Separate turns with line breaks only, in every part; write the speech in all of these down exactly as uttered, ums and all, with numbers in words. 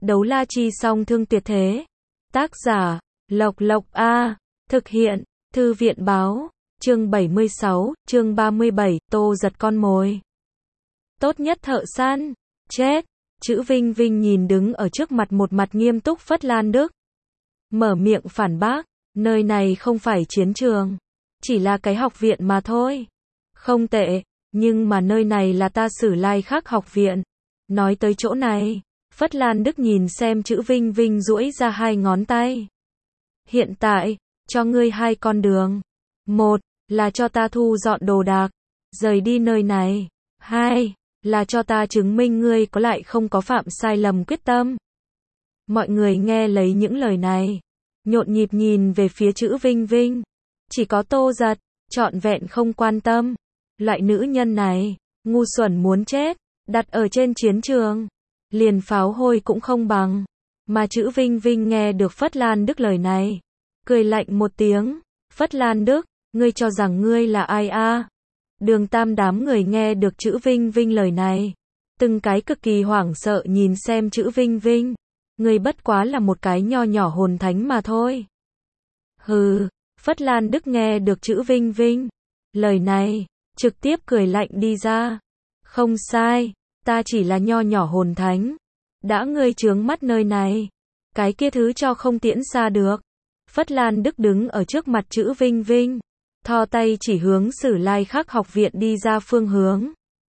Đấu la chi song thương tuyệt thế. Tác giả, Lộc Lộc A. Thực hiện, Thư viện báo. Chương bảy mươi sáu, chương ba mươi bảy, Tô Giật con mồi. Tốt nhất thợ săn. Chết. Chữ Vinh Vinh nhìn đứng ở trước mặt một mặt nghiêm túc Phất Lan Đức. Mở miệng phản bác, nơi này không phải chiến trường. Chỉ là cái học viện mà thôi. Không tệ, nhưng mà nơi này là ta Sử Lai Khắc học viện. Nói tới chỗ này, Phất Lan Đức nhìn xem chữ Vinh Vinh duỗi ra hai ngón tay. Hiện tại, cho ngươi hai con đường. Một, là cho ta thu dọn đồ đạc, rời đi nơi này. Hai, là cho ta chứng minh ngươi có lại không có phạm sai lầm quyết tâm. Mọi người nghe lấy những lời này, nhộn nhịp nhìn về phía chữ Vinh Vinh. Chỉ có Tô Giật, trọn vẹn không quan tâm. Loại nữ nhân này, ngu xuẩn muốn chết, đặt ở trên chiến trường, liền pháo hôi cũng không bằng. Mà chữ Vinh Vinh nghe được Phất Lan Đức lời này, cười lạnh một tiếng. Phất Lan Đức, ngươi cho rằng ngươi là ai a? Đường Tam đám người nghe được chữ Vinh Vinh lời này, từng cái cực kỳ hoảng sợ nhìn xem chữ Vinh Vinh. Ngươi bất quá là một cái nho nhỏ hồn thánh mà thôi. Hừ, Phất Lan Đức nghe được chữ Vinh Vinh lời này, trực tiếp cười lạnh đi ra. Không sai, ta chỉ là nho nhỏ hồn thánh. Đã ngươi chướng mắt nơi này, cái kia thứ cho không tiễn xa được. Phất Lan Đức đứng ở trước mặt chữ Vinh Vinh, thò tay chỉ hướng Sử Lai Khắc học viện đi ra phương hướng.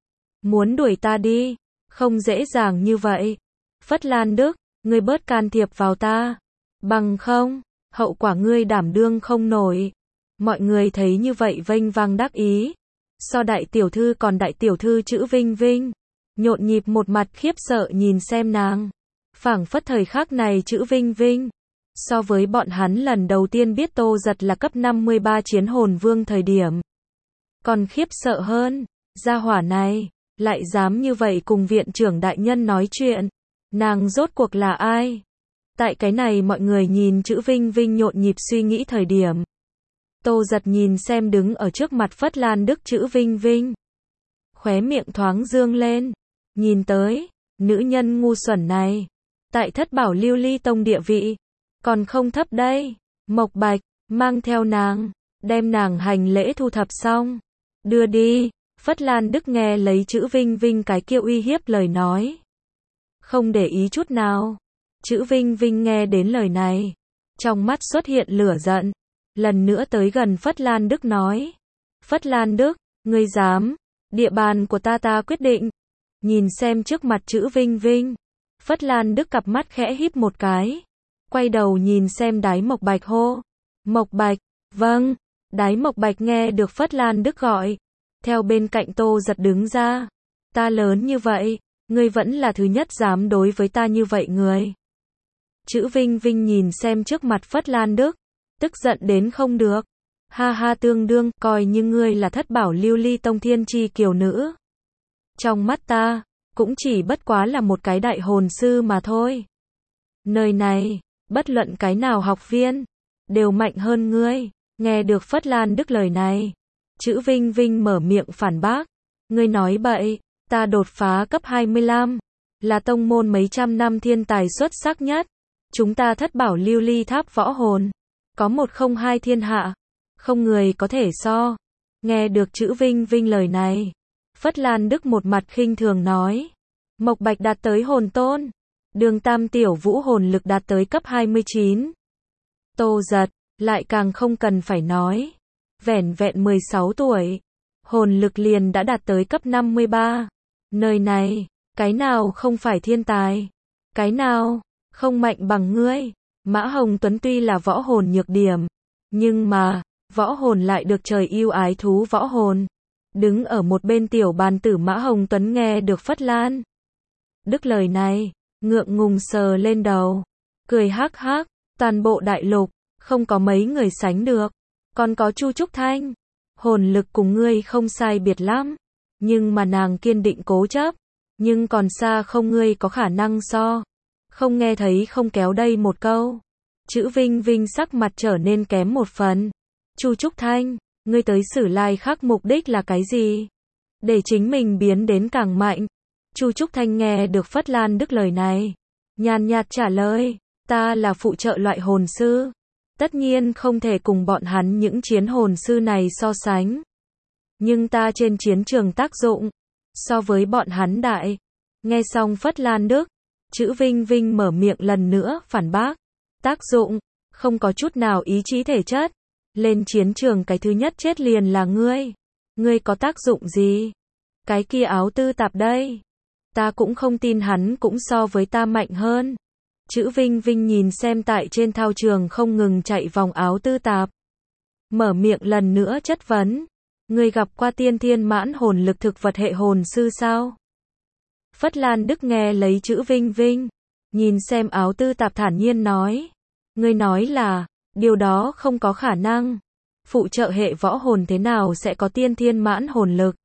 Muốn đuổi ta đi, không dễ dàng như vậy. Phất Lan Đức, ngươi bớt can thiệp vào ta. Bằng không, hậu quả ngươi đảm đương không nổi. Mọi người thấy như vậy vênh vang đắc ý. So đại tiểu thư còn đại tiểu thư chữ Vinh Vinh, nhộn nhịp một mặt khiếp sợ nhìn xem nàng. Phảng phất thời khắc này chữ Vinh Vinh, so với bọn hắn lần đầu tiên biết Tô Giật là cấp năm mươi ba chiến hồn vương thời điểm, còn khiếp sợ hơn. Gia hỏa này, lại dám như vậy cùng viện trưởng đại nhân nói chuyện. Nàng rốt cuộc là ai? Tại cái này mọi người nhìn chữ Vinh Vinh nhộn nhịp suy nghĩ thời điểm, Tô Giật nhìn xem đứng ở trước mặt Phất Lan Đức chữ Vinh Vinh, khóe miệng thoáng dương lên, nhìn tới, nữ nhân ngu xuẩn này, tại Thất Bảo Lưu Ly Tông địa vị, còn không thấp đây. Mộc Bạch, mang theo nàng, đem nàng hành lễ thu thập xong, đưa đi. Phất Lan Đức nghe lấy chữ Vinh Vinh cái kia uy hiếp lời nói, không để ý chút nào. Chữ Vinh Vinh nghe đến lời này, trong mắt xuất hiện lửa giận, lần nữa tới gần Phất Lan Đức nói. Phất Lan Đức, ngươi dám, địa bàn của ta ta quyết định. Nhìn xem trước mặt chữ Vinh Vinh, Phất Lan Đức cặp mắt khẽ híp một cái, quay đầu nhìn xem Đái Mộc Bạch hô. Mộc Bạch, vâng. Đái Mộc Bạch nghe được Phất Lan Đức gọi, theo bên cạnh Tô Giật đứng ra. Ta lớn như vậy, ngươi vẫn là thứ nhất dám đối với ta như vậy người. Chữ Vinh Vinh nhìn xem trước mặt Phất Lan Đức, tức giận đến không được. Ha ha, tương đương, coi như ngươi là Thất Bảo Lưu Ly Tông thiên chi kiều nữ. Trong mắt ta, cũng chỉ bất quá là một cái đại hồn sư mà thôi. Nơi này, bất luận cái nào học viên, đều mạnh hơn ngươi. Nghe được Phất Lan Đức lời này, chữ Vinh Vinh mở miệng phản bác. Ngươi nói bậy, ta đột phá cấp hai mươi lăm, là tông môn mấy trăm năm thiên tài xuất sắc nhất. Chúng ta Thất Bảo Lưu Ly Tháp võ hồn, có một không hai thiên hạ, không người có thể so. Nghe được chữ Vinh Vinh lời này, Phất Lan Đức một mặt khinh thường nói. Mộc Bạch đạt tới hồn tôn, Đường Tam tiểu vũ hồn lực đạt tới cấp hai mươi chín. Tô Giật, lại càng không cần phải nói. Vẻn vẹn mười sáu tuổi, hồn lực liền đã đạt tới cấp năm mươi ba. Nơi này, cái nào không phải thiên tài? Cái nào không mạnh bằng ngươi? Mã Hồng Tuấn tuy là võ hồn nhược điểm, nhưng mà, võ hồn lại được trời yêu ái thú võ hồn. Đứng ở một bên tiểu bàn tử Mã Hồng Tuấn nghe được Phất Lan Đức lời này, ngượng ngùng sờ lên đầu, cười hắc hắc. Toàn bộ đại lục, không có mấy người sánh được. Còn có Chu Trúc Thanh, hồn lực cùng ngươi không sai biệt lắm, nhưng mà nàng kiên định cố chấp, nhưng còn xa không ngươi có khả năng so. Không nghe thấy không kéo đây một câu. Chữ Vinh Vinh sắc mặt trở nên kém một phần. Chu Trúc Thanh, ngươi tới Sử Lai Khắc mục đích là cái gì? Để chính mình biến đến càng mạnh. Chu Trúc Thanh nghe được Phất Lan Đức lời này, Nhàn nhạt trả lời, ta là phụ trợ loại hồn sư. Tất nhiên không thể cùng bọn hắn những chiến hồn sư này so sánh. Nhưng ta trên chiến trường tác dụng, so với bọn hắn đại. Nghe xong Phất Lan Đức, Chữ Vinh Vinh mở miệng lần nữa phản bác. Tác dụng, không có chút nào ý chí thể chất. Lên chiến trường cái thứ nhất chết liền là ngươi. Ngươi có tác dụng gì? Cái kia áo tư tạp đây. Ta cũng không tin hắn cũng so với ta mạnh hơn. Chữ Vinh Vinh nhìn xem tại trên thao trường không ngừng chạy vòng áo tư tạp. Mở miệng lần nữa chất vấn. Ngươi gặp qua tiên thiên mãn hồn lực thực vật hệ hồn sư sao? Phất Lan Đức nghe lấy Chữ Vinh Vinh. Nhìn xem áo tư tạp thản nhiên nói. Ngươi nói là, điều đó không có khả năng. Phụ trợ hệ võ hồn thế nào sẽ có tiên thiên mãn hồn lực?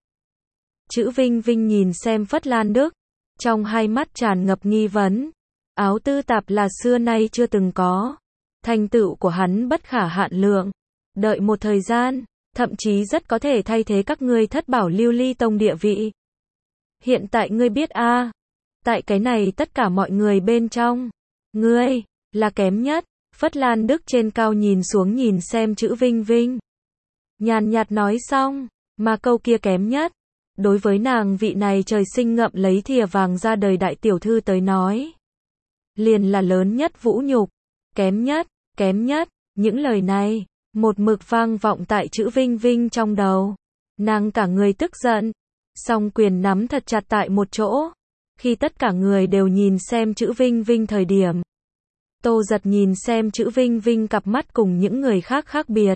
Chữ Vinh Vinh nhìn xem Phất Lan Đức. Trong hai mắt tràn ngập nghi vấn. Áo tư tạp là xưa nay chưa từng có. Thành tựu của hắn bất khả hạn lượng. Đợi một thời gian, thậm chí rất có thể thay thế các ngươi Thất Bảo Lưu Ly Tông địa vị. Hiện tại ngươi biết a, à, tại cái này tất cả mọi người bên trong, ngươi là kém nhất. Phất Lan Đức trên cao nhìn xuống nhìn xem Chữ Vinh Vinh. Nhàn nhạt nói xong, mà câu kia kém nhất. Đối với nàng vị này trời sinh ngậm lấy thìa vàng ra đời đại tiểu thư tới nói. Liền là lớn nhất vũ nhục. Kém nhất, kém nhất, những lời này, một mực vang vọng tại Chữ Vinh Vinh trong đầu. Nàng cả người tức giận, song quyền nắm thật chặt tại một chỗ. Khi tất cả người đều nhìn xem Chữ Vinh Vinh thời điểm. Tô Giật nhìn xem Chữ Vinh Vinh cặp mắt cùng những người khác khác biệt.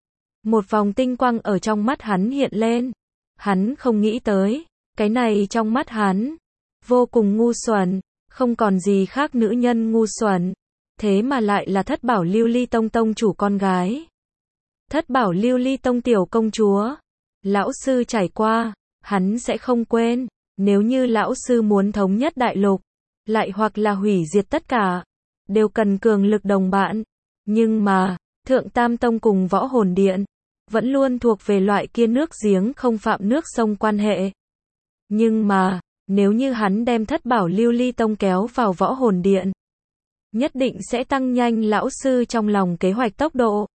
Một vòng tinh quang ở trong mắt hắn hiện lên. Hắn không nghĩ tới, cái này trong mắt hắn, vô cùng ngu xuẩn, không còn gì khác nữ nhân ngu xuẩn. Thế mà lại là Thất Bảo Lưu Ly Tông tông chủ con gái. Thất Bảo Lưu Ly Tông tiểu công chúa. Lão sư trải qua, hắn sẽ không quên. Nếu như lão sư muốn thống nhất đại lục, lại hoặc là hủy diệt tất cả, đều cần cường lực đồng bạn. Nhưng mà, Thượng Tam Tông cùng Võ Hồn Điện, vẫn luôn thuộc về loại kia nước giếng không phạm nước sông quan hệ. Nhưng mà, nếu như hắn đem Thất Bảo Lưu Ly Tông kéo vào Võ Hồn Điện, nhất định sẽ tăng nhanh lão sư trong lòng kế hoạch tốc độ.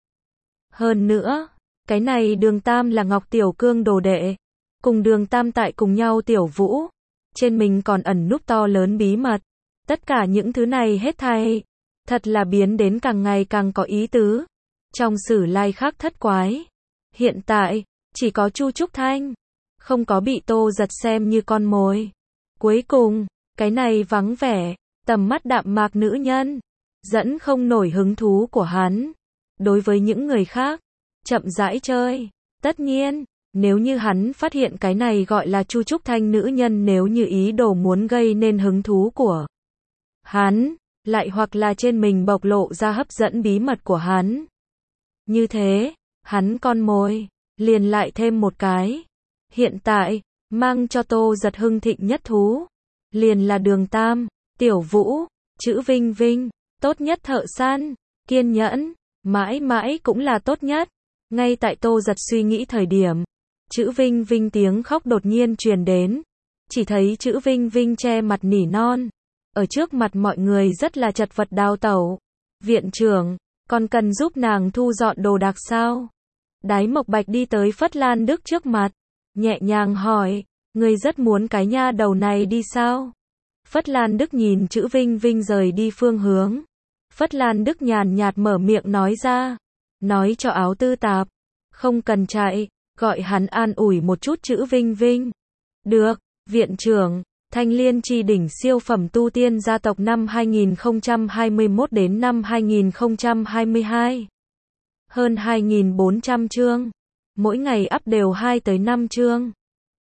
Hơn nữa, cái này Đường Tam là Ngọc Tiểu Cương đồ đệ, cùng Đường Tam tại cùng nhau Tiểu Vũ, trên mình còn ẩn núp to lớn bí mật. Tất cả những thứ này hết thảy, thật là biến đến càng ngày càng có ý tứ. Trong sử lai khác thất quái, hiện tại, chỉ có Chu Trúc Thanh, không có bị Tô Giật xem như con mồi. Cuối cùng, cái này vắng vẻ, tầm mắt đạm mạc nữ nhân, dẫn không nổi hứng thú của hắn. Đối với những người khác, chậm rãi chơi. Tất nhiên, nếu như hắn phát hiện cái này gọi là Chu Trúc Thanh nữ nhân nếu như ý đồ muốn gây nên hứng thú của hắn, lại hoặc là trên mình bộc lộ ra hấp dẫn bí mật của hắn. Như thế, hắn con mồi, liền lại thêm một cái. Hiện tại, mang cho Tô Giật hưng thịnh nhất thú, liền là Đường Tam, Tiểu Vũ, Chữ Vinh Vinh, tốt nhất thợ săn, kiên nhẫn, mãi mãi cũng là tốt nhất. Ngay tại Tô Giật suy nghĩ thời điểm, Chữ Vinh Vinh tiếng khóc đột nhiên truyền đến. Chỉ thấy Chữ Vinh Vinh che mặt nỉ non, ở trước mặt mọi người rất là chật vật đào tẩu. Viện trưởng, còn cần giúp nàng thu dọn đồ đạc sao? Đái Mộc Bạch đi tới Phất Lan Đức trước mặt, nhẹ nhàng hỏi, ngươi rất muốn cái nha đầu này đi sao? Phất Lan Đức nhìn Chữ Vinh Vinh rời đi phương hướng. Phất Lan Đức nhàn nhạt mở miệng nói ra, nói cho Áo Tư Tạp, không cần chạy, gọi hắn an ủi một chút Chữ Vinh Vinh. Được, viện trưởng. Thanh Liên Chi đỉnh siêu phẩm tu tiên gia tộc năm hai nghìn không trăm hai mươi mốt đến năm hai nghìn không trăm hai mươi hai. Hơn hai nghìn bốn trăm chương. Mỗi ngày up đều hai tới năm chương.